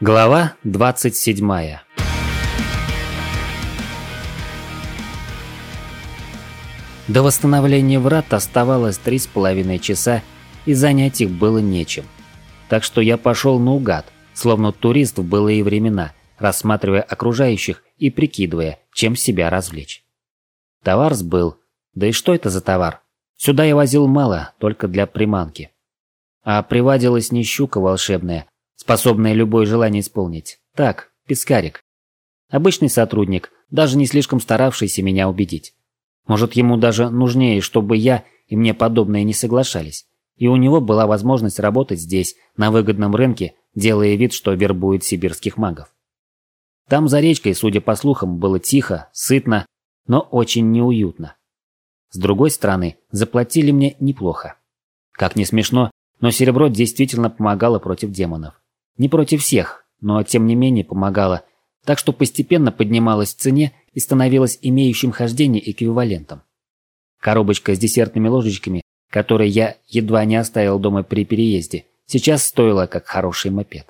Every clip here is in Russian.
Глава 27. До восстановления врат оставалось 3,5 часа, и занять их было нечем. Так что я пошел наугад, словно турист в былые времена, рассматривая окружающих и прикидывая, чем себя развлечь. Товар сбыл. Да и что это за товар? Сюда я возил мало, только для приманки. А привадилась не щука волшебная, способная любое желание исполнить. Так, пескарик. Обычный сотрудник, даже не слишком старавшийся меня убедить. Может, ему даже нужнее, чтобы я и мне подобные не соглашались. И у него была возможность работать здесь, на выгодном рынке, делая вид, что вербует сибирских магов. Там за речкой, судя по слухам, было тихо, сытно, но очень неуютно. С другой стороны, заплатили мне неплохо. Как ни смешно, но серебро действительно помогало против демонов. Не против всех, но тем не менее помогало, так что постепенно поднималась в цене и становилась имеющим хождение эквивалентом. Коробочка с десертными ложечками, которые я едва не оставил дома при переезде, сейчас стоила как хороший мопед.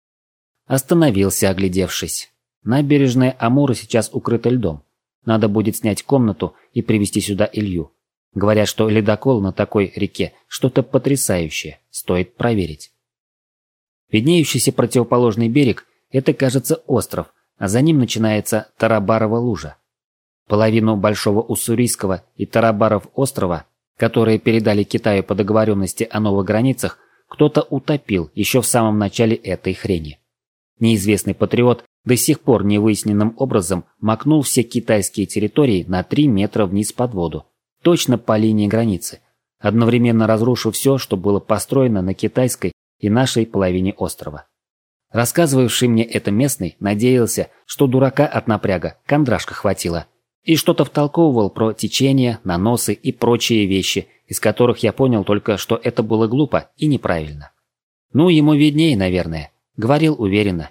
Остановился, оглядевшись. Набережная Амура сейчас укрыта льдом. Надо будет снять комнату и привезти сюда Илью. Говорят, что ледокол на такой реке что-то потрясающее, стоит проверить. Виднеющийся противоположный берег – это, кажется, остров, а за ним начинается Тарабарова лужа. Половину Большого Уссурийского и Тарабаров острова, которые передали Китаю по договоренности о новых границах, кто-то утопил еще в самом начале этой хрени. Неизвестный патриот до сих пор невыясненным образом макнул все китайские территории на 3 метра вниз под воду, точно по линии границы, одновременно разрушив все, что было построено на китайской и нашей половине острова. Рассказывавший мне это местный надеялся, что дурака от напряга кондрашка хватило, и что-то втолковывал про течение, наносы и прочие вещи, из которых я понял только, что это было глупо и неправильно. Ну, ему виднее, наверное, говорил уверенно.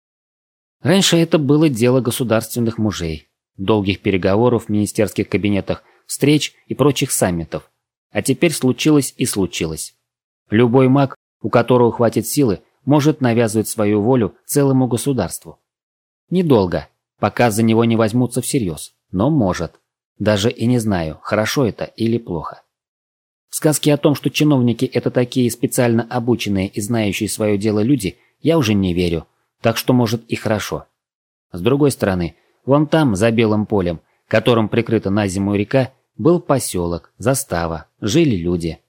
Раньше это было дело государственных мужей, долгих переговоров в министерских кабинетах, встреч и прочих саммитов. А теперь случилось и случилось. Любой маг, у которого хватит силы, может навязывать свою волю целому государству. Недолго, пока за него не возьмутся всерьез, но может. Даже и не знаю, хорошо это или плохо. В сказки о том, что чиновники – это такие специально обученные и знающие свое дело люди, я уже не верю, так что может и хорошо. С другой стороны, вон там, за белым полем, которым прикрыта на зиму река, был поселок, застава, жили люди.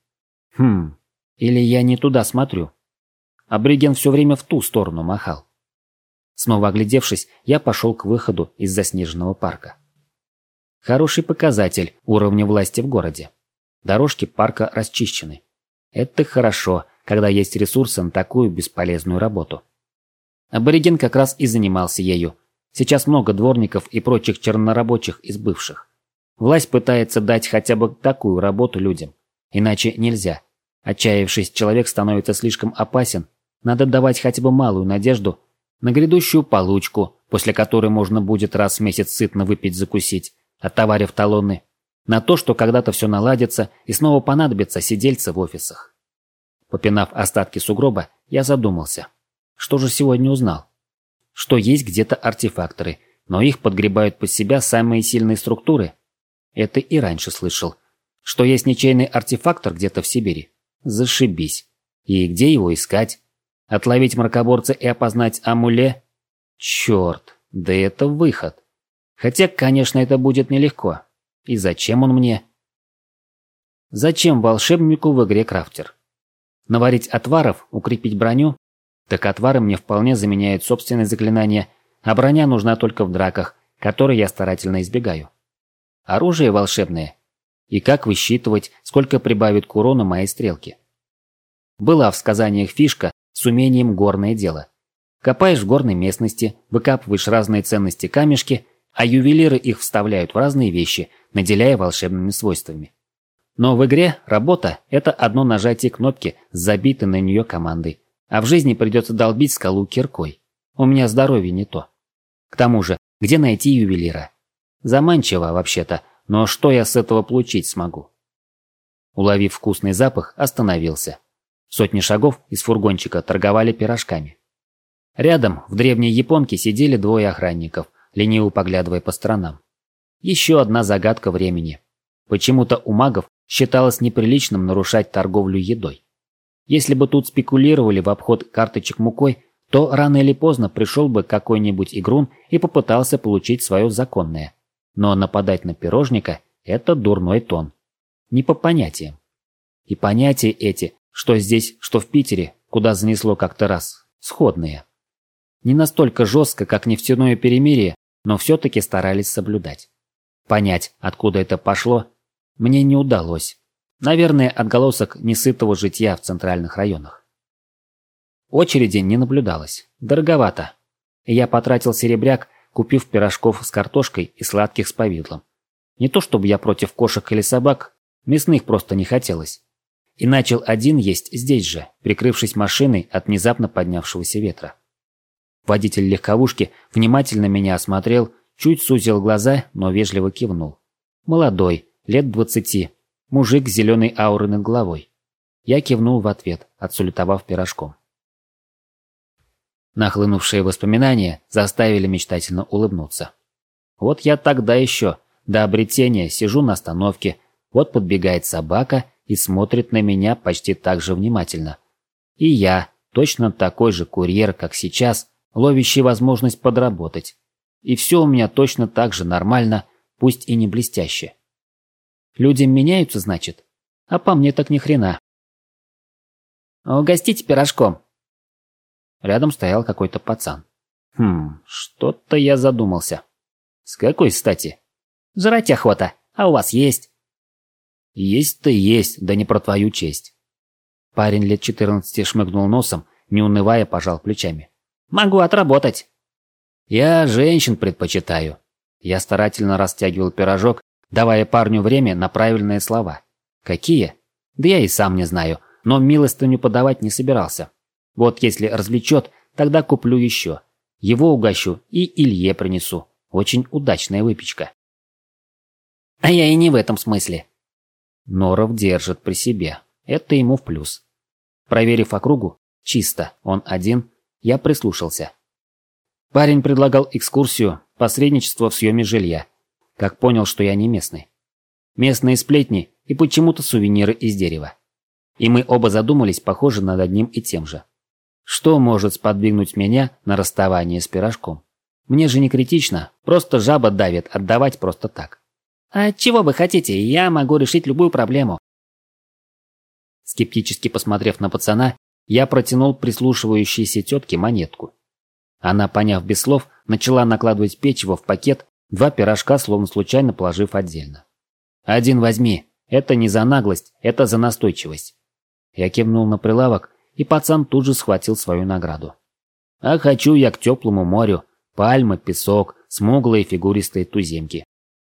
Или я не туда смотрю? Абориген все время в ту сторону махал. Снова оглядевшись, я пошел к выходу из заснеженного парка. Хороший показатель уровня власти в городе. Дорожки парка расчищены. Это хорошо, когда есть ресурсы на такую бесполезную работу. Абориген как раз и занимался ею. Сейчас много дворников и прочих чернорабочих из бывших. Власть пытается дать хотя бы такую работу людям. Иначе нельзя. Отчаявшись, человек становится слишком опасен. Надо давать хотя бы малую надежду на грядущую получку, после которой можно будет раз в месяц сытно выпить-закусить, оттоварив талоны, на то, что когда-то все наладится и снова понадобятся сидельцы в офисах. Попинав остатки сугроба, я задумался. Что же сегодня узнал? Что есть где-то артефакторы, но их подгребают под себя самые сильные структуры? Это и раньше слышал. Что есть ничейный артефактор где-то в Сибири? Зашибись. И где его искать? Отловить мракоборца и опознать амуле? Черт, да это выход. Хотя, конечно, это будет нелегко. И зачем он мне? Зачем волшебнику в игре крафтер? Наварить отваров, укрепить броню? Так отвары мне вполне заменяют собственные заклинания, а броня нужна только в драках, которые я старательно избегаю. Оружие волшебное. И как высчитывать, сколько прибавит к урону моей стрелки? Была в сказаниях фишка с умением горное дело. Копаешь в горной местности, выкапываешь разные ценности камешки, а ювелиры их вставляют в разные вещи, наделяя волшебными свойствами. Но в игре работа – это одно нажатие кнопки с забитой на нее командой, а в жизни придется долбить скалу киркой. У меня здоровье не то. К тому же, где найти ювелира? Заманчиво, вообще-то, но что я с этого получить смогу? Уловив вкусный запах, остановился. Сотни шагов из фургончика торговали пирожками. Рядом в древней японке сидели двое охранников, лениво поглядывая по сторонам. Еще одна загадка времени. Почему-то у магов считалось неприличным нарушать торговлю едой. Если бы тут спекулировали в обход карточек мукой, то рано или поздно пришел бы какой-нибудь игрун и попытался получить свое законное. Но нападать на пирожника – это дурной тон. Не по понятиям. И понятия эти, что здесь, что в Питере, куда занесло как-то раз, сходные. Не настолько жестко, как нефтяное перемирие, но все-таки старались соблюдать. Понять, откуда это пошло, мне не удалось. Наверное, отголосок несытого житья в центральных районах. Очереди не наблюдалось. Дороговато. Я потратил серебряк, купив пирожков с картошкой и сладких с повидлом. Не то чтобы я против кошек или собак, мясных просто не хотелось. И начал один есть здесь же, прикрывшись машиной от внезапно поднявшегося ветра. Водитель легковушки внимательно меня осмотрел, чуть сузил глаза, но вежливо кивнул. Молодой, лет 20, мужик с зеленой аурой над головой. Я кивнул в ответ, отсулетовав пирожком. Нахлынувшие воспоминания заставили мечтательно улыбнуться. Вот я тогда еще, до обретения, сижу на остановке, вот подбегает собака и смотрит на меня почти так же внимательно. И я, точно такой же курьер, как сейчас, ловящий возможность подработать. И все у меня точно так же нормально, пусть и не блестяще. Люди меняются, значит? А по мне так ни хрена. «Угостите пирожком». Рядом стоял какой-то пацан. Что-то я задумался. С какой стати? Жрать охота, а у вас есть? Есть-то есть, да не про твою честь. Парень лет 14 шмыгнул носом, не унывая, пожал плечами. Могу отработать. Я женщин предпочитаю. Я старательно растягивал пирожок, давая парню время на правильные слова. Какие? Да я и сам не знаю, но милостыню подавать не собирался. Вот если развлечет, тогда куплю еще. Его угощу и Илье принесу. Очень удачная выпечка. А я и не в этом смысле. Норов держит при себе. Это ему в плюс. Проверив округу, чисто, он один, я прислушался. Парень предлагал экскурсию, посредничество в съеме жилья. Как понял, что я не местный. Местные сплетни и почему-то сувениры из дерева. И мы оба задумались, похоже, над одним и тем же. Что может сподвигнуть меня на расставание с пирожком? Мне же не критично, просто жаба давит отдавать просто так. А чего вы хотите, я могу решить любую проблему. Скептически посмотрев на пацана, я протянул прислушивающейся тетке монетку. Она, поняв без слов, начала накладывать печиво в пакет, 2 пирожка словно случайно положив отдельно. «Один возьми, это не за наглость, это за настойчивость». Я кивнул на прилавок, и пацан тут же схватил свою награду. А хочу я к теплому морю, пальмы, песок, смуглые фигуристые туземки.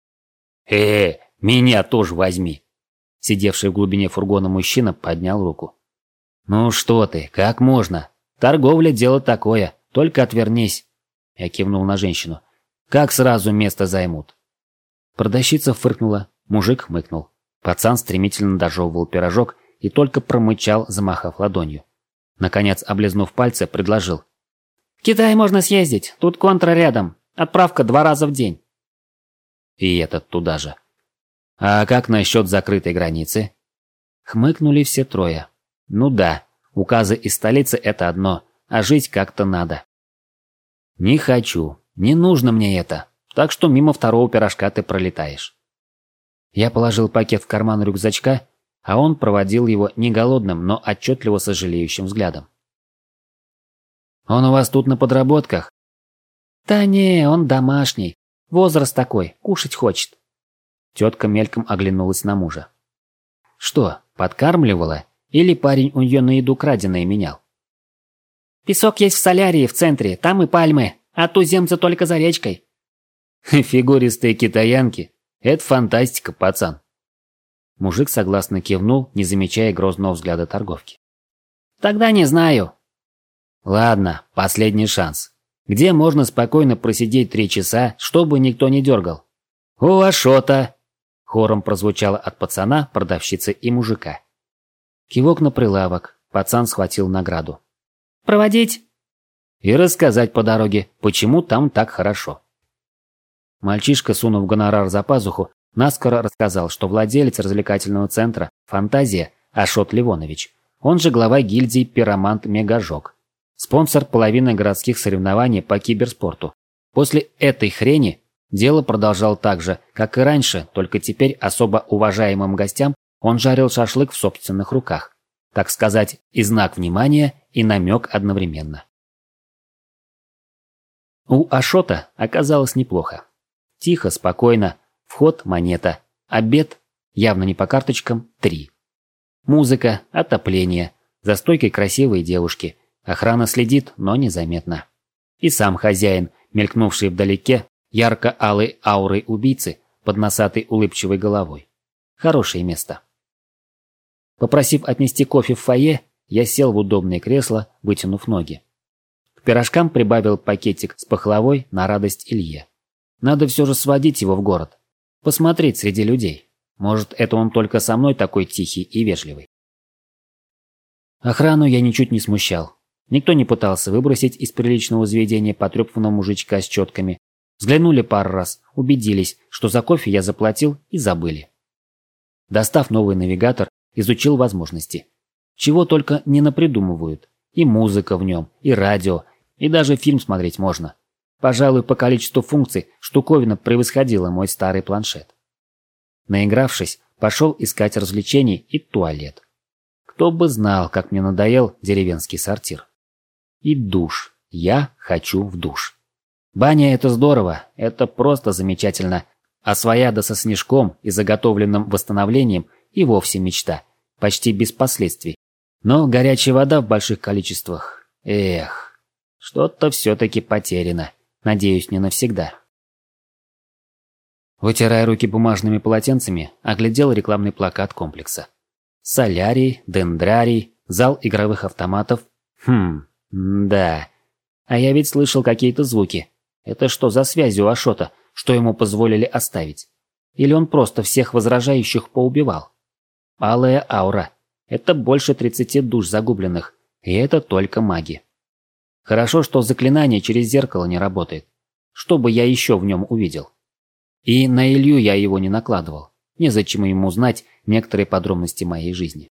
Меня тоже возьми. Сидевший в глубине фургона мужчина поднял руку. Ну что ты, как можно? Торговля дело такое, только отвернись. Я кивнул на женщину. Как сразу место займут? Продавщица фыркнула, мужик хмыкнул. Пацан стремительно дожевывал пирожок и только промычал, замахав ладонью. Наконец, облизнув пальцы, предложил. «В Китай можно съездить, тут контра рядом, отправка 2 раза в день». И этот туда же. «А как насчет закрытой границы?» Хмыкнули все трое. «Ну да, указы из столицы – это одно, а жить как-то надо». «Не хочу, не нужно мне это, так что мимо 2-го пирожка ты пролетаешь». Я положил пакет в карман рюкзачка, а он проводил его не голодным, но отчетливо сожалеющим взглядом. «Он у вас тут на подработках?» «Да не, он домашний. Возраст такой, кушать хочет». Тетка мельком оглянулась на мужа. «Что, подкармливала? Или парень у нее на еду краденое менял?» «Песок есть в солярии в центре, там и пальмы, а туземцы только за речкой». «Фигуристые китаянки. Это фантастика, пацан». Мужик согласно кивнул, не замечая грозного взгляда торговки. «Тогда не знаю». «Ладно, последний шанс. Где можно спокойно просидеть 3 часа, чтобы никто не дергал?» «У Ашота!» — хором прозвучало от пацана, продавщицы и мужика. Кивок на прилавок. Пацан схватил награду. «Проводить?» И рассказать по дороге, почему там так хорошо. Мальчишка, сунув гонорар за пазуху, наскоро рассказал, что владелец развлекательного центра «Фантазия» Ашот Ливонович, он же глава гильдии «Пиромант Мегажог», спонсор половины городских соревнований по киберспорту. После этой хрени дело продолжал так же, как и раньше, только теперь особо уважаемым гостям он жарил шашлык в собственных руках. Так сказать, и знак внимания, и намек одновременно. У Ашота оказалось неплохо. Тихо, спокойно, вход – монета, обед, явно не по карточкам, 3. Музыка, отопление, за стойкой красивые девушки, охрана следит, но незаметно. И сам хозяин, мелькнувший вдалеке, ярко-алой аурой убийцы под носатой улыбчивой головой. Хорошее место. Попросив отнести кофе в фойе, я сел в удобное кресло, вытянув ноги. К пирожкам прибавил пакетик с пахлавой на радость Илье. Надо все же сводить его в город. Посмотреть среди людей. Может, это он только со мной такой тихий и вежливый. Охрану я ничуть не смущал. Никто не пытался выбросить из приличного заведения потрепанного мужичка с четками. Взглянули пару раз, убедились, что за кофе я заплатил, и забыли. Достав новый навигатор, изучил возможности. Чего только не напридумывают. И музыка в нем, и радио, и даже фильм смотреть можно. Пожалуй, по количеству функций штуковина превосходила мой старый планшет. Наигравшись, пошел искать развлечений и туалет. Кто бы знал, как мне надоел деревенский сортир. И душ. Я хочу в душ. Баня – это здорово, это просто замечательно. А свояда со снежком и заготовленным восстановлением и вовсе мечта. Почти без последствий. Но горячая вода в больших количествах. Эх, что-то все-таки потеряно. Надеюсь, не навсегда. Вытирая руки бумажными полотенцами, оглядел рекламный плакат комплекса. Солярий, дендрарий, зал игровых автоматов. Да. А я ведь слышал какие-то звуки. Это что за связи у Ашота, что ему позволили оставить? Или он просто всех возражающих поубивал? Алая аура. Это больше 30 душ загубленных. И это только маги. Хорошо, что заклинание через зеркало не работает. Что бы я еще в нем увидел? И на Илью я его не накладывал. Незачем ему знать некоторые подробности моей жизни.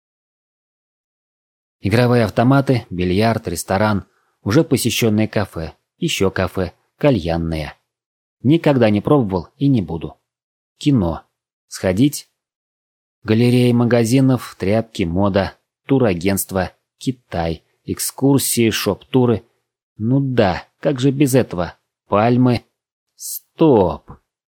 Игровые автоматы, бильярд, ресторан, уже посещенное кафе, еще кафе, кальянное. Никогда не пробовал и не буду. Кино. Сходить? Галереи магазинов, тряпки, мода, турагентство, Китай, экскурсии, шоп-туры. Ну да, как же без этого? Пальмы. Стоп.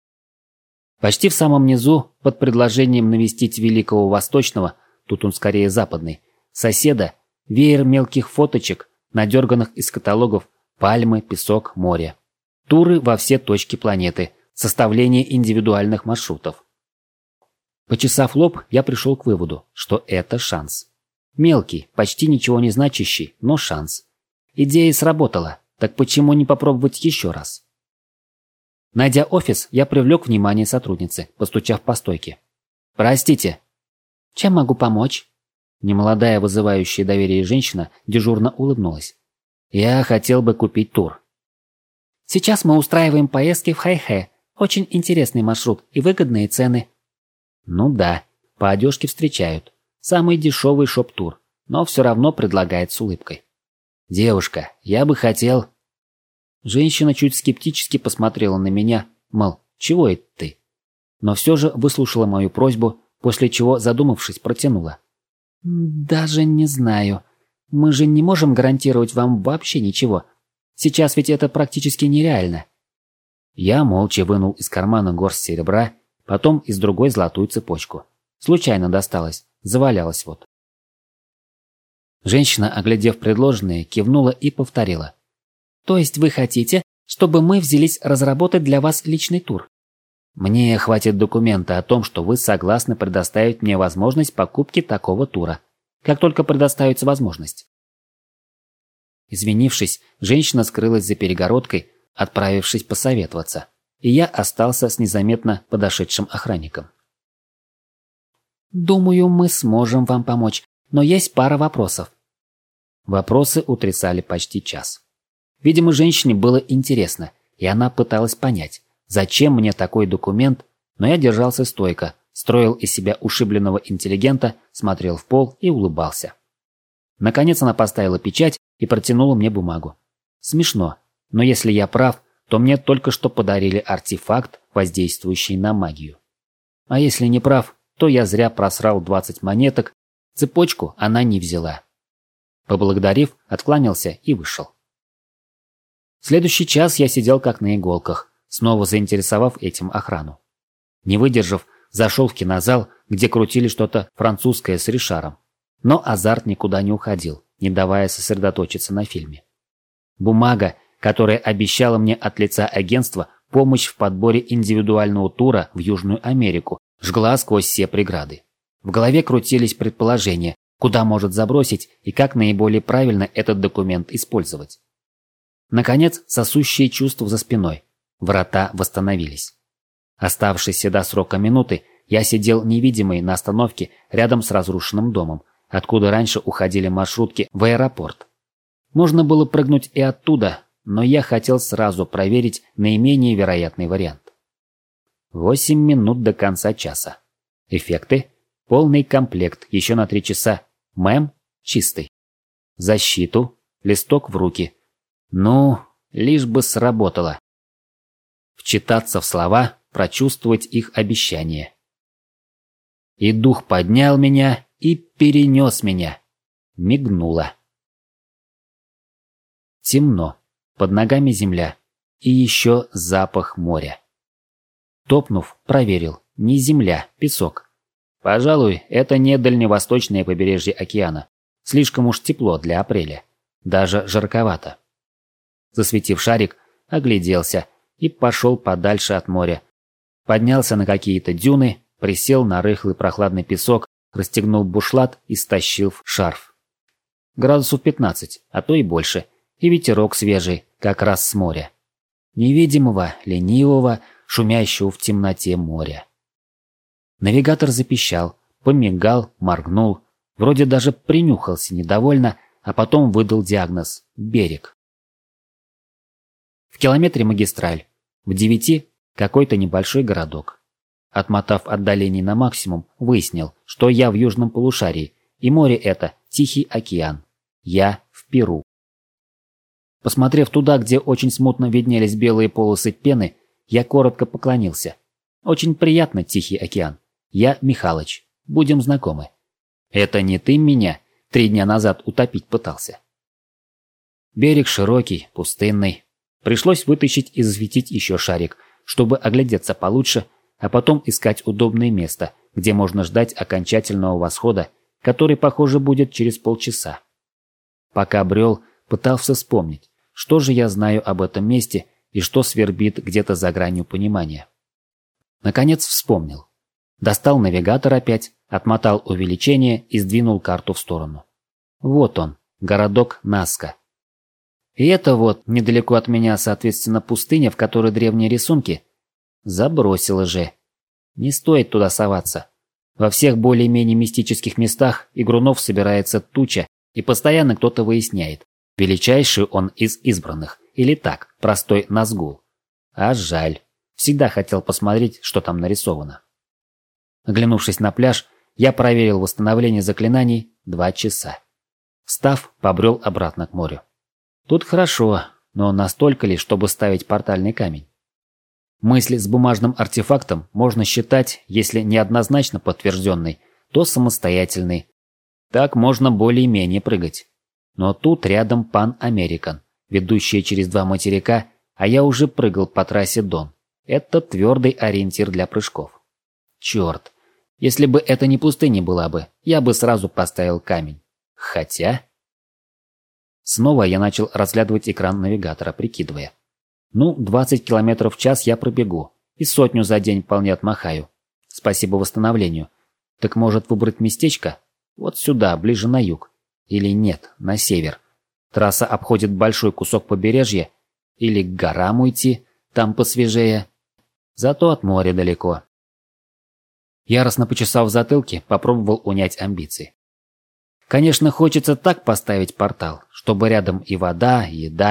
Почти в самом низу, под предложением навестить Великого Восточного, тут он скорее западный, соседа, веер мелких фоточек, надерганных из каталогов пальмы, песок, море. Туры во все точки планеты, составление индивидуальных маршрутов. Почесав лоб, я пришел к выводу, что это шанс. Мелкий, почти ничего не значащий, но шанс. Идея сработала, так почему не попробовать еще раз? Найдя офис, я привлек внимание сотрудницы, постучав по стойке. «Простите». «Чем могу помочь?» Немолодая, вызывающая доверие женщина дежурно улыбнулась. «Я хотел бы купить тур». «Сейчас мы устраиваем поездки в Хайхэ. Очень интересный маршрут и выгодные цены». «Ну да, по одежке встречают. Самый дешевый шоп-тур, но все равно предлагает с улыбкой. Девушка, я бы хотел...» Женщина чуть скептически посмотрела на меня, мол, чего это ты? Но все же выслушала мою просьбу, после чего, задумавшись, протянула. «Даже не знаю. Мы же не можем гарантировать вам вообще ничего. Сейчас ведь это практически нереально». Я молча вынул из кармана горсть серебра, потом из другой золотую цепочку. Случайно досталась, завалялась вот. Женщина, оглядев предложенное, кивнула и повторила. «То есть вы хотите, чтобы мы взялись разработать для вас личный тур?» «Мне хватит документа о том, что вы согласны предоставить мне возможность покупки такого тура, как только предоставится возможность». Извинившись, женщина скрылась за перегородкой, отправившись посоветоваться, и я остался с незаметно подошедшим охранником. «Думаю, мы сможем вам помочь, но есть пара вопросов». Вопросы утрясали почти час. Видимо, женщине было интересно, и она пыталась понять, зачем мне такой документ, но я держался стойко, строил из себя ушибленного интеллигента, смотрел в пол и улыбался. Наконец она поставила печать и протянула мне бумагу. Смешно, но если я прав, то мне только что подарили артефакт, воздействующий на магию. А если не прав, то я зря просрал 20 монеток, цепочку она не взяла. Поблагодарив, откланялся и вышел. Следующий час я сидел как на иголках, снова заинтересовав этим охрану. Не выдержав, зашел в кинозал, где крутили что-то французское с Ришаром. Но азарт никуда не уходил, не давая сосредоточиться на фильме. Бумага, которая обещала мне от лица агентства помощь в подборе индивидуального тура в Южную Америку, жгла сквозь все преграды. В голове крутились предположения, куда может забросить и как наиболее правильно этот документ использовать. Наконец, сосущие чувства за спиной. Врата восстановились. Оставшиеся до срока минуты, я сидел невидимый на остановке рядом с разрушенным домом, откуда раньше уходили маршрутки в аэропорт. Можно было прыгнуть и оттуда, но я хотел сразу проверить наименее вероятный вариант. 8 минут до конца часа. Эффекты. Полный комплект, еще на 3 часа. Мэм чистый. Защиту. Листок в руки. Ну, лишь бы сработало. Вчитаться в слова, прочувствовать их обещание. И дух поднял меня и перенес меня. Мигнуло. Темно. Под ногами земля. И еще запах моря. Топнув, проверил. Не земля, песок. Пожалуй, это не дальневосточное побережье океана. Слишком уж тепло для апреля. Даже жарковато. Засветив шарик, огляделся и пошел подальше от моря. Поднялся на какие-то дюны, присел на рыхлый прохладный песок, расстегнул бушлат и стащил в шарф. Градусов 15, а то и больше, и ветерок свежий, как раз с моря. Невидимого, ленивого, шумящего в темноте моря. Навигатор запищал, помигал, моргнул, вроде даже принюхался недовольно, а потом выдал диагноз – берег. В километре магистраль, в 9 – какой-то небольшой городок. Отмотав отдаление на максимум, выяснил, что я в южном полушарии, и море это – Тихий океан. Я в Перу. Посмотрев туда, где очень смутно виднелись белые полосы пены, я коротко поклонился. Очень приятно, Тихий океан. Я Михалыч. Будем знакомы. Это не ты меня 3 дня назад утопить пытался. Берег широкий, пустынный. Пришлось вытащить и засветить еще шарик, чтобы оглядеться получше, а потом искать удобное место, где можно ждать окончательного восхода, который, похоже, будет через полчаса. Пока брел, пытался вспомнить, что же я знаю об этом месте и что свербит где-то за гранью понимания. Наконец вспомнил. Достал навигатор опять, отмотал увеличение и сдвинул карту в сторону. Вот он, городок Наска. И это вот, недалеко от меня, соответственно, пустыня, в которой древние рисунки. Забросило же. Не стоит туда соваться. Во всех более-менее мистических местах игрунов собирается туча, и постоянно кто-то выясняет, величайший он из избранных, или так, простой Назгул. А жаль. Всегда хотел посмотреть, что там нарисовано. Оглянувшись на пляж, я проверил восстановление заклинаний 2 часа. Встав, побрел обратно к морю. Тут хорошо, но настолько ли, чтобы ставить портальный камень? Мысль с бумажным артефактом можно считать, если не однозначно подтвержденной, то самостоятельной. Так можно более-менее прыгать. Но тут рядом Pan American, ведущая через 2 материка, а я уже прыгал по трассе Дон. Это твердый ориентир для прыжков. Черт, если бы это не пустыня была бы, я бы сразу поставил камень. Хотя... Снова я начал разглядывать экран навигатора, прикидывая. 20 км в час я пробегу, и 100 за день вполне отмахаю. Спасибо восстановлению. Так может выбрать местечко? Вот сюда, ближе на юг. Или нет, на север. Трасса обходит большой кусок побережья. Или к горам уйти, там посвежее. Зато от моря далеко. Яростно почесав в затылке, попробовал унять амбиции. Конечно, хочется так поставить портал, чтобы рядом и вода, и еда,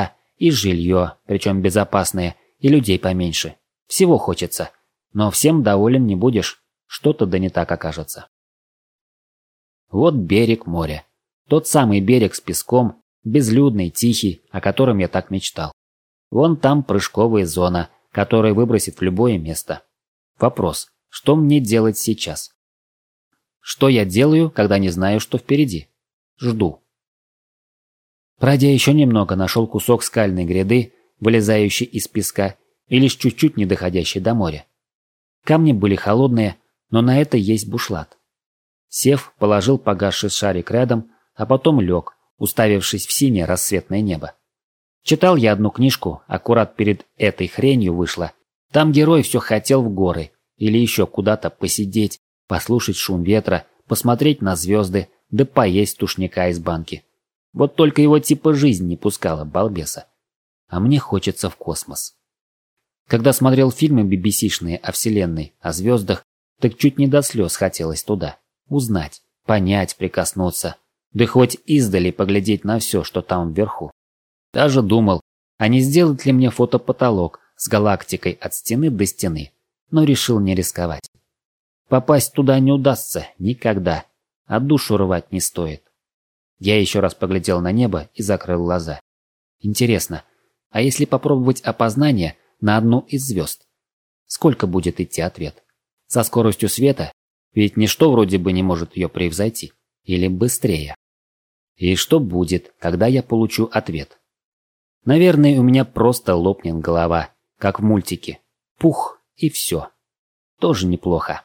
И жилье, причем безопасное, и людей поменьше. Всего хочется. Но всем доволен не будешь. Что-то да не так окажется. Вот берег моря. Тот самый берег с песком, безлюдный, тихий, о котором я так мечтал. Вон там прыжковая зона, которая выбросит в любое место. Вопрос, что мне делать сейчас? Что я делаю, когда не знаю, что впереди? Жду. Пройдя еще немного, нашел кусок скальной гряды, вылезающий из песка и лишь чуть-чуть не доходящий до моря. Камни были холодные, но на это есть бушлат. Сев, положил погасший шарик рядом, а потом лег, уставившись в синее рассветное небо. Читал я одну книжку, аккурат перед этой хренью вышла. Там герой все хотел в горы или еще куда-то посидеть, послушать шум ветра, посмотреть на звезды, да поесть тушняка из банки. Вот только его типа жизнь не пускала, балбеса. А мне хочется в космос. Когда смотрел фильмы BBC-шные о Вселенной, о звездах, так чуть не до слез хотелось туда. Узнать, понять, прикоснуться. Да хоть издали поглядеть на все, что там вверху. Даже думал, а не сделать ли мне фотопотолок с галактикой от стены до стены, но решил не рисковать. Попасть туда не удастся никогда, а душу рвать не стоит. Я еще раз поглядел на небо и закрыл глаза. Интересно, а если попробовать опознание на одну из звезд? Сколько будет идти ответ? Со скоростью света? Ведь ничто вроде бы не может ее превзойти. Или быстрее. И что будет, когда я получу ответ? Наверное, у меня просто лопнет голова, как в мультике. Пух и все. Тоже неплохо.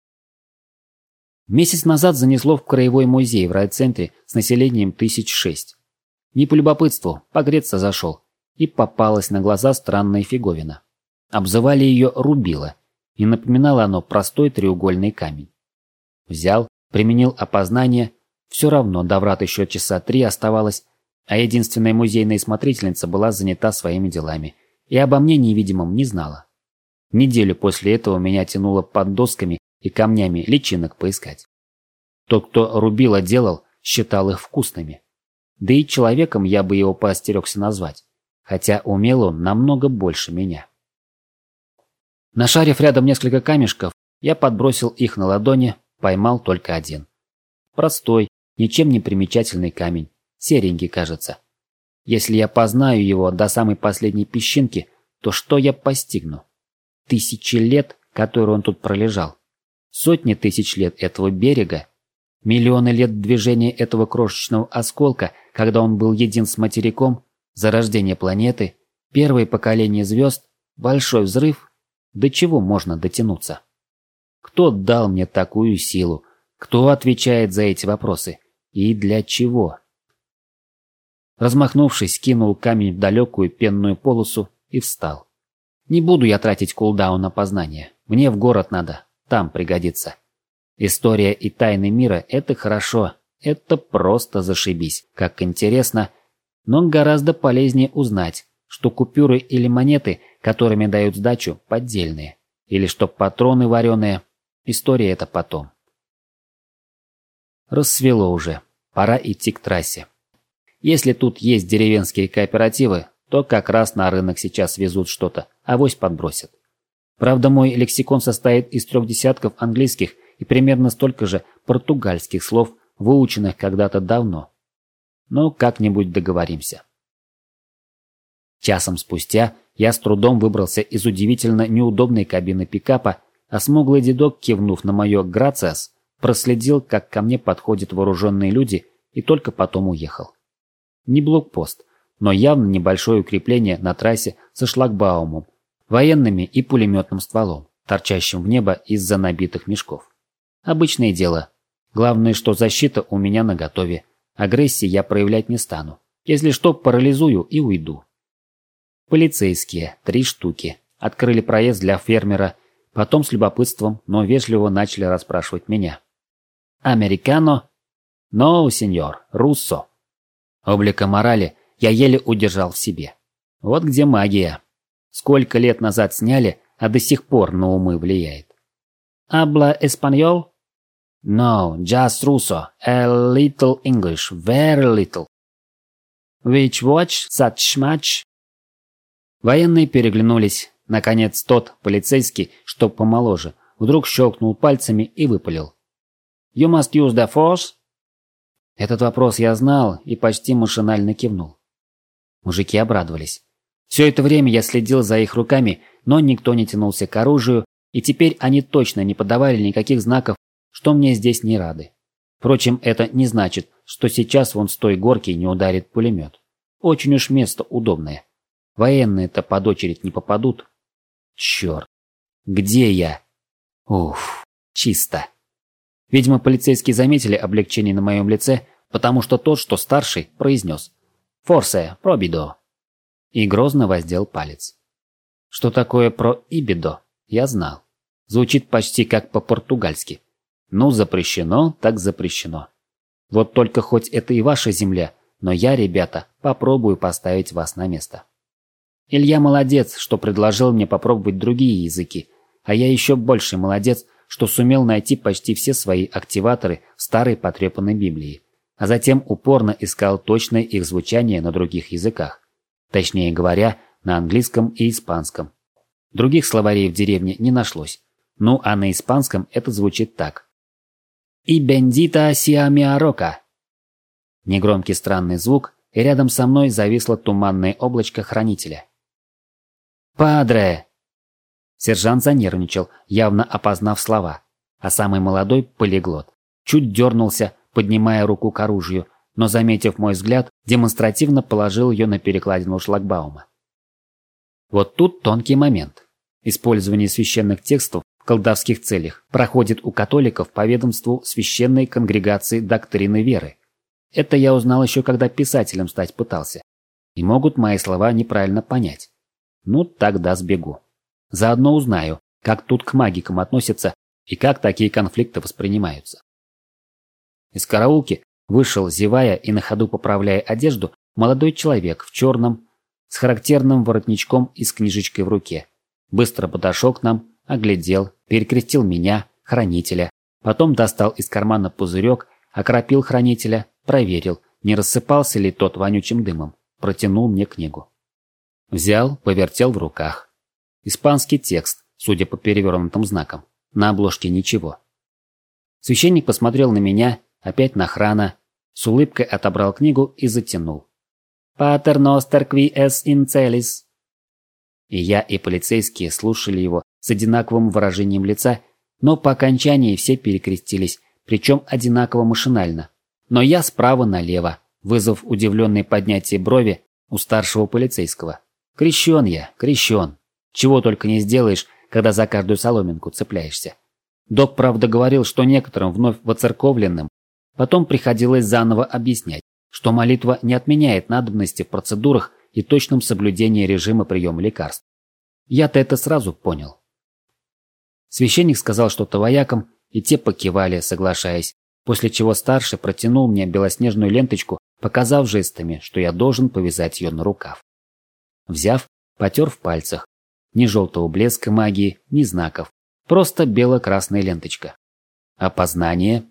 Месяц назад занесло в краевой музей в райцентре с населением 1006. Не по любопытству, погреться зашел. И попалась на глаза странная фиговина. Обзывали ее рубило, и напоминало оно простой треугольный камень. Взял, применил опознание, все равно до врат еще часа 3 оставалось, а единственная музейная смотрительница была занята своими делами и обо мне невидимом не знала. Неделю после этого меня тянуло под досками и камнями личинок поискать. Тот, кто рубило делал, считал их вкусными. Да и человеком я бы его поостерегся назвать, хотя умел он намного больше меня. Нашарив рядом несколько камешков, я подбросил их на ладони, поймал только один. Простой, ничем не примечательный камень, серенький, кажется. Если я познаю его до самой последней песчинки, то что я постигну? 1000 лет, которые он тут пролежал. Сотни тысяч лет этого берега. Миллионы лет движения этого крошечного осколка, когда он был един с материком, зарождение планеты, первое поколение звезд, большой взрыв. До чего можно дотянуться? Кто дал мне такую силу? Кто отвечает за эти вопросы? И для чего? Размахнувшись, кинул камень в далекую пенную полосу и встал. Не буду я тратить кулдаун на познание. Мне в город надо, там пригодится. История и тайны мира – это хорошо, это просто зашибись, как интересно, но гораздо полезнее узнать, что купюры или монеты, которыми дают сдачу, поддельные, или что патроны вареные. История это потом. Рассвело уже, пора идти к трассе. Если тут есть деревенские кооперативы, то как раз на рынок сейчас везут что-то, авось подбросят. Правда, мой лексикон состоит из 3 десятков английских и примерно столько же португальских слов, выученных когда-то давно. Но как-нибудь договоримся. Часом спустя я с трудом выбрался из удивительно неудобной кабины пикапа, а смуглый дедок, кивнув на мое «грациас», проследил, как ко мне подходят вооруженные люди, и только потом уехал. Не блокпост, но явно небольшое укрепление на трассе со шлагбаумом, военными и пулеметным стволом, торчащим в небо из-за набитых мешков. Обычное дело. Главное, что защита у меня наготове. Агрессии я проявлять не стану. Если что, парализую и уйду. Полицейские, 3 штуки, открыли проезд для фермера, потом с любопытством, но вежливо начали расспрашивать меня. «Американо?» «No, сеньор, руссо». Облика морали я еле удержал в себе. Вот где магия. Сколько лет назад сняли, а до сих пор на умы влияет. «Habla español?» «No, just russo, a little English, very little». «Which watch such much?» Военные переглянулись. Наконец тот, полицейский, что помоложе, вдруг щелкнул пальцами и выпалил. «You must use the force?» Этот вопрос я знал и почти машинально кивнул. Мужики обрадовались. Все это время я следил за их руками, но никто не тянулся к оружию, и теперь они точно не подавали никаких знаков, что мне здесь не рады. Впрочем, это не значит, что сейчас вон с той горки не ударит пулемет. Очень уж место удобное. Военные-то под очередь не попадут. Черт. Где я? Уф, чисто. Видимо, полицейские заметили облегчение на моем лице, потому что тот, что старший, произнес «Форсе, пробидо» и грозно воздел палец. Что такое про-ибидо, я знал. Звучит почти как по-португальски. Ну, запрещено, так запрещено. Вот только хоть это и ваша земля, но я, ребята, попробую поставить вас на место. Илья молодец, что предложил мне попробовать другие языки, а я еще больше молодец, что сумел найти почти все свои активаторы в старой потрепанной Библии, а затем упорно искал точное их звучание на других языках. Точнее говоря, на английском и испанском. Других словарей в деревне не нашлось. Ну а на испанском это звучит так. «И бендита сиа миа рока». Негромкий странный звук, и рядом со мной зависло туманное облачко хранителя. «Падре!» Сержант занервничал, явно опознав слова, а самый молодой полиглот чуть дернулся, поднимая руку к оружию, но, заметив мой взгляд, демонстративно положил ее на перекладину шлагбаума. Вот тут тонкий момент. Использование священных текстов в колдовских целях проходит у католиков по ведомству Священной конгрегации доктрины веры. Это я узнал еще, когда писателем стать пытался. И могут мои слова неправильно понять. Ну, тогда сбегу. Заодно узнаю, как тут к магикам относятся и как такие конфликты воспринимаются. Из караулки вышел, зевая и на ходу поправляя одежду, молодой человек в черном, с характерным воротничком и с книжечкой в руке. Быстро подошел к нам, оглядел, перекрестил меня, хранителя, потом достал из кармана пузырек, окропил хранителя, проверил, не рассыпался ли тот вонючим дымом, протянул мне книгу. Взял, повертел в руках. Испанский текст, судя по перевернутым знакам. На обложке ничего. Священник посмотрел на меня, опять на храна, с улыбкой отобрал книгу и затянул. «Патер ностер qui es in celis». И я, и полицейские слушали его с одинаковым выражением лица, но по окончании все перекрестились, причем одинаково машинально. Но я справа налево, вызвав удивленное поднятие брови у старшего полицейского. Крещен я, крещен. Чего только не сделаешь, когда за каждую соломинку цепляешься. Док, правда, говорил, что некоторым вновь воцерковленным потом приходилось заново объяснять, что молитва не отменяет надобности в процедурах и точном соблюдении режима приема лекарств. Я-то это сразу понял. Священник сказал что-то воякам, и те покивали, соглашаясь, после чего старший протянул мне белоснежную ленточку, показав жестами, что я должен повязать ее на рукав. Взяв, потер в пальцах. Ни желтого блеска магии, ни знаков. Просто бело-красная ленточка. Опознание.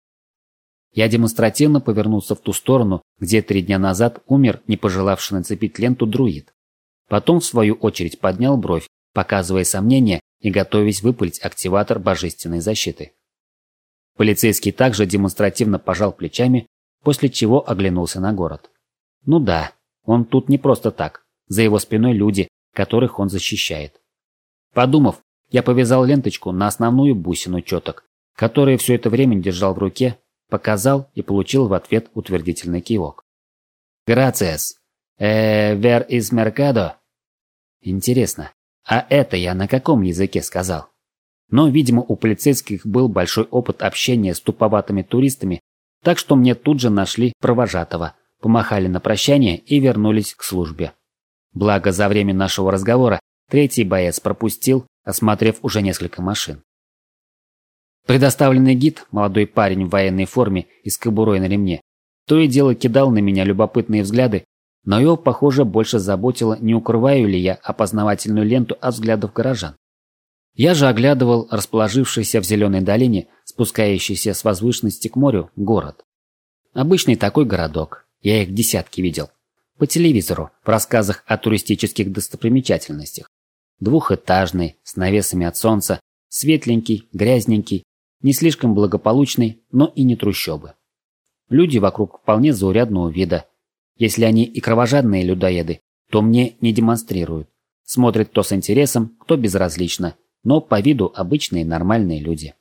Я демонстративно повернулся в ту сторону, где 3 дня назад умер, не пожелавший нацепить ленту друид. Потом, в свою очередь, поднял бровь, показывая сомнения и готовясь выпалить активатор божественной защиты. Полицейский также демонстративно пожал плечами, после чего оглянулся на город. Ну да, он тут не просто так. За его спиной люди, которых он защищает. Подумав, я повязал ленточку на основную бусину четок, которые все это время держал в руке, показал и получил в ответ утвердительный кивок. «Грациас. Вер из меркадо?» Интересно, а это я на каком языке сказал? Но, видимо, у полицейских был большой опыт общения с туповатыми туристами, так что мне тут же нашли провожатого, помахали на прощание и вернулись к службе. Благо, за время нашего разговора 3-й боец пропустил, осмотрев уже несколько машин. Предоставленный гид, молодой парень в военной форме и с кобурой на ремне, то и дело кидал на меня любопытные взгляды, но его, похоже, больше заботило, не укрываю ли я опознавательную ленту от взглядов горожан. Я же оглядывал расположившийся в зеленой долине, спускающийся с возвышенности к морю, город. Обычный такой городок, я их десятки видел. по телевизору, в рассказах о туристических достопримечательностях. Двухэтажный, с навесами от солнца, светленький, грязненький, не слишком благополучный, но и не трущобы. Люди вокруг вполне заурядного вида. Если они и кровожадные людоеды, то мне не демонстрируют. Смотрят кто с интересом, кто безразлично, но по виду обычные нормальные люди.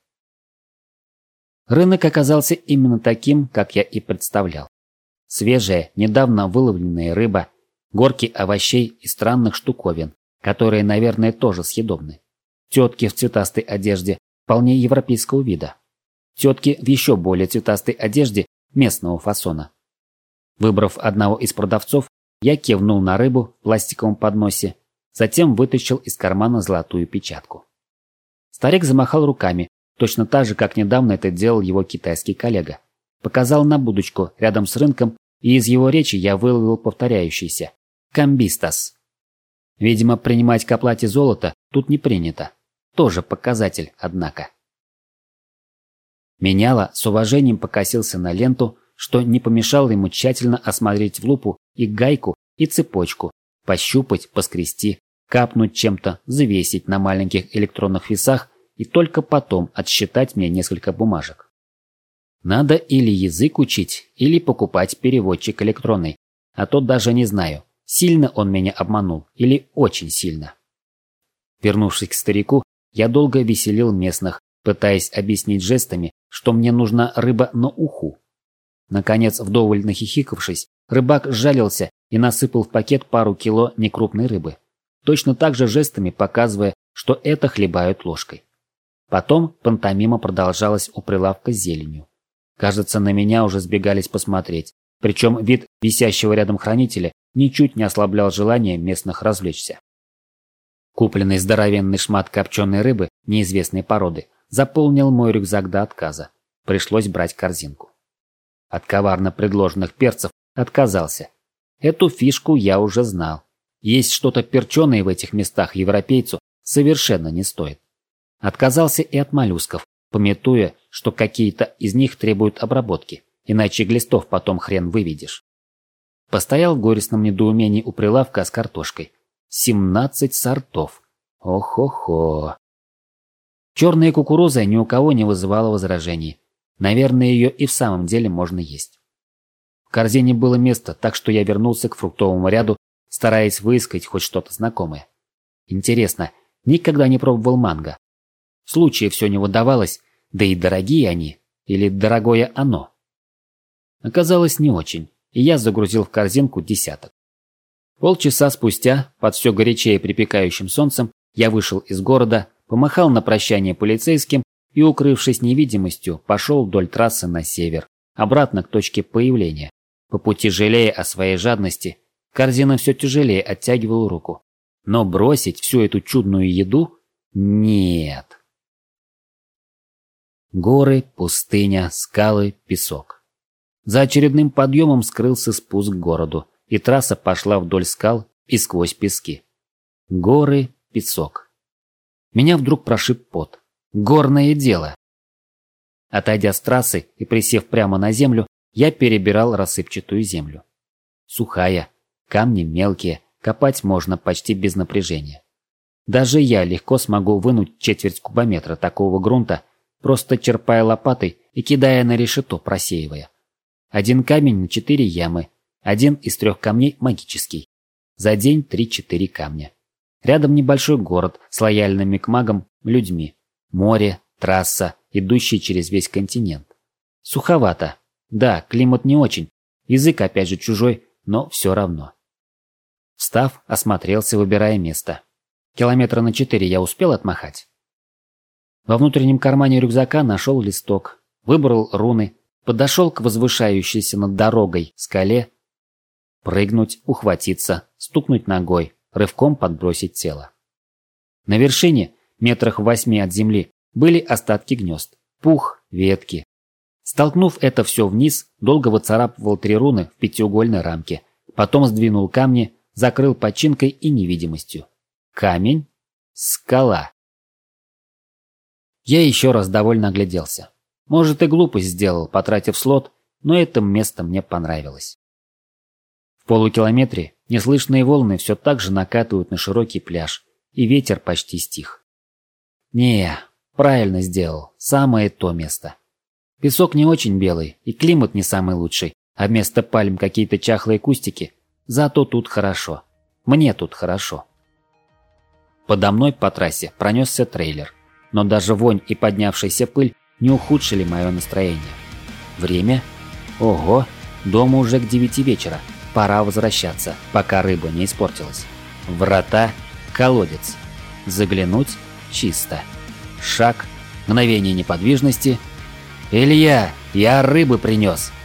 Рынок оказался именно таким, как я и представлял. Свежая, недавно выловленная рыба, горки овощей и странных штуковин, которые, наверное, тоже съедобны. Тетки в цветастой одежде вполне европейского вида. Тетки в еще более цветастой одежде местного фасона. Выбрав одного из продавцов, я кивнул на рыбу в пластиковом подносе, затем вытащил из кармана золотую печатку. Старик замахал руками, точно так же, как недавно это делал его китайский коллега. Показал на будочку рядом с рынком, и из его речи я выловил повторяющийся «камбистас». Видимо, принимать к оплате золото тут не принято. Тоже показатель, однако. Меняла с уважением покосился на ленту, что не помешало ему тщательно осмотреть в лупу и гайку, и цепочку, пощупать, поскрести, капнуть чем-то, завесить на маленьких электронных весах и только потом отсчитать мне несколько бумажек. Надо или язык учить, или покупать переводчик электронный, а то даже не знаю, сильно он меня обманул или очень сильно. Вернувшись к старику, я долго веселил местных, пытаясь объяснить жестами, что мне нужна рыба на уху. Наконец, вдоволь нахихикавшись, рыбак сжалился и насыпал в пакет пару кило некрупной рыбы, точно так же жестами показывая, что это хлебают ложкой. Потом пантомима продолжалась у прилавка с зеленью. Кажется, на меня уже сбегались посмотреть, причем вид висящего рядом хранителя ничуть не ослаблял желание местных развлечься. Купленный здоровенный шмат копченой рыбы неизвестной породы заполнил мой рюкзак до отказа. Пришлось брать корзинку. От коварно предложенных перцев отказался. Эту фишку я уже знал. Есть что-то перченое в этих местах европейцу совершенно не стоит. Отказался и от моллюсков, памятуя, что какие-то из них требуют обработки, иначе глистов потом хрен выведешь. Постоял в горестном недоумении у прилавка с картошкой. 17 сортов. Ох-хо-хо. Черная кукуруза ни у кого не вызывала возражений. Наверное, ее и в самом деле можно есть. В корзине было место, так что я вернулся к фруктовому ряду, стараясь выискать хоть что-то знакомое. Интересно, никогда не пробовал манго. В случае все не выдавалось, да и дорогие они, или дорогое оно. Оказалось, не очень, и я загрузил в корзинку десяток. Полчаса спустя, под все горячее припекающим солнцем, я вышел из города, помахал на прощание полицейским и, укрывшись невидимостью, пошел вдоль трассы на север, обратно к точке появления. По пути, жалея о своей жадности, корзина все тяжелее оттягивала руку. Но бросить всю эту чудную еду? Нет. Горы, пустыня, скалы, песок. За очередным подъемом скрылся спуск к городу, и трасса пошла вдоль скал и сквозь пески. Горы, песок. Меня вдруг прошиб пот. Горное дело. Отойдя с трассы и присев прямо на землю, я перебирал рассыпчатую землю. Сухая, камни мелкие, копать можно почти без напряжения. Даже я легко смогу вынуть четверть кубометра такого грунта, просто черпая лопатой и кидая на решето, просеивая. Один камень на 4 ямы, один из 3 камней магический. За день 3-4 камня. Рядом небольшой город с лояльными к магам людьми. Море, трасса, идущая через весь континент. Суховато. Да, климат не очень. Язык опять же чужой, но все равно. Встав, осмотрелся, выбирая место. Километра на 4 я успел отмахать. Во внутреннем кармане рюкзака нашел листок, выбрал руны, подошел к возвышающейся над дорогой скале. Прыгнуть, ухватиться, стукнуть ногой, рывком подбросить тело. На вершине, метрах в 8 от земли, были остатки гнезд, пух, ветки. Столкнув это все вниз, долго выцарапывал 3 руны в пятиугольной рамке, потом сдвинул камни, закрыл починкой и невидимостью. Камень, скала. Я еще раз довольно огляделся. Может, и глупость сделал, потратив слот, но это место мне понравилось. В полукилометре неслышные волны все так же накатывают на широкий пляж, и ветер почти стих. Не, правильно сделал, самое то место. Песок не очень белый, и климат не самый лучший, а вместо пальм какие-то чахлые кустики. Зато тут хорошо. Мне тут хорошо. Подо мной по трассе пронесся трейлер, но даже вонь и поднявшаяся пыль не ухудшили мое настроение. Время? Ого, дома уже к 9 вечера. Пора возвращаться, пока рыба не испортилась. Врата, колодец. Заглянуть чисто. Шаг, мгновение неподвижности. «Илья, я рыбы принес!»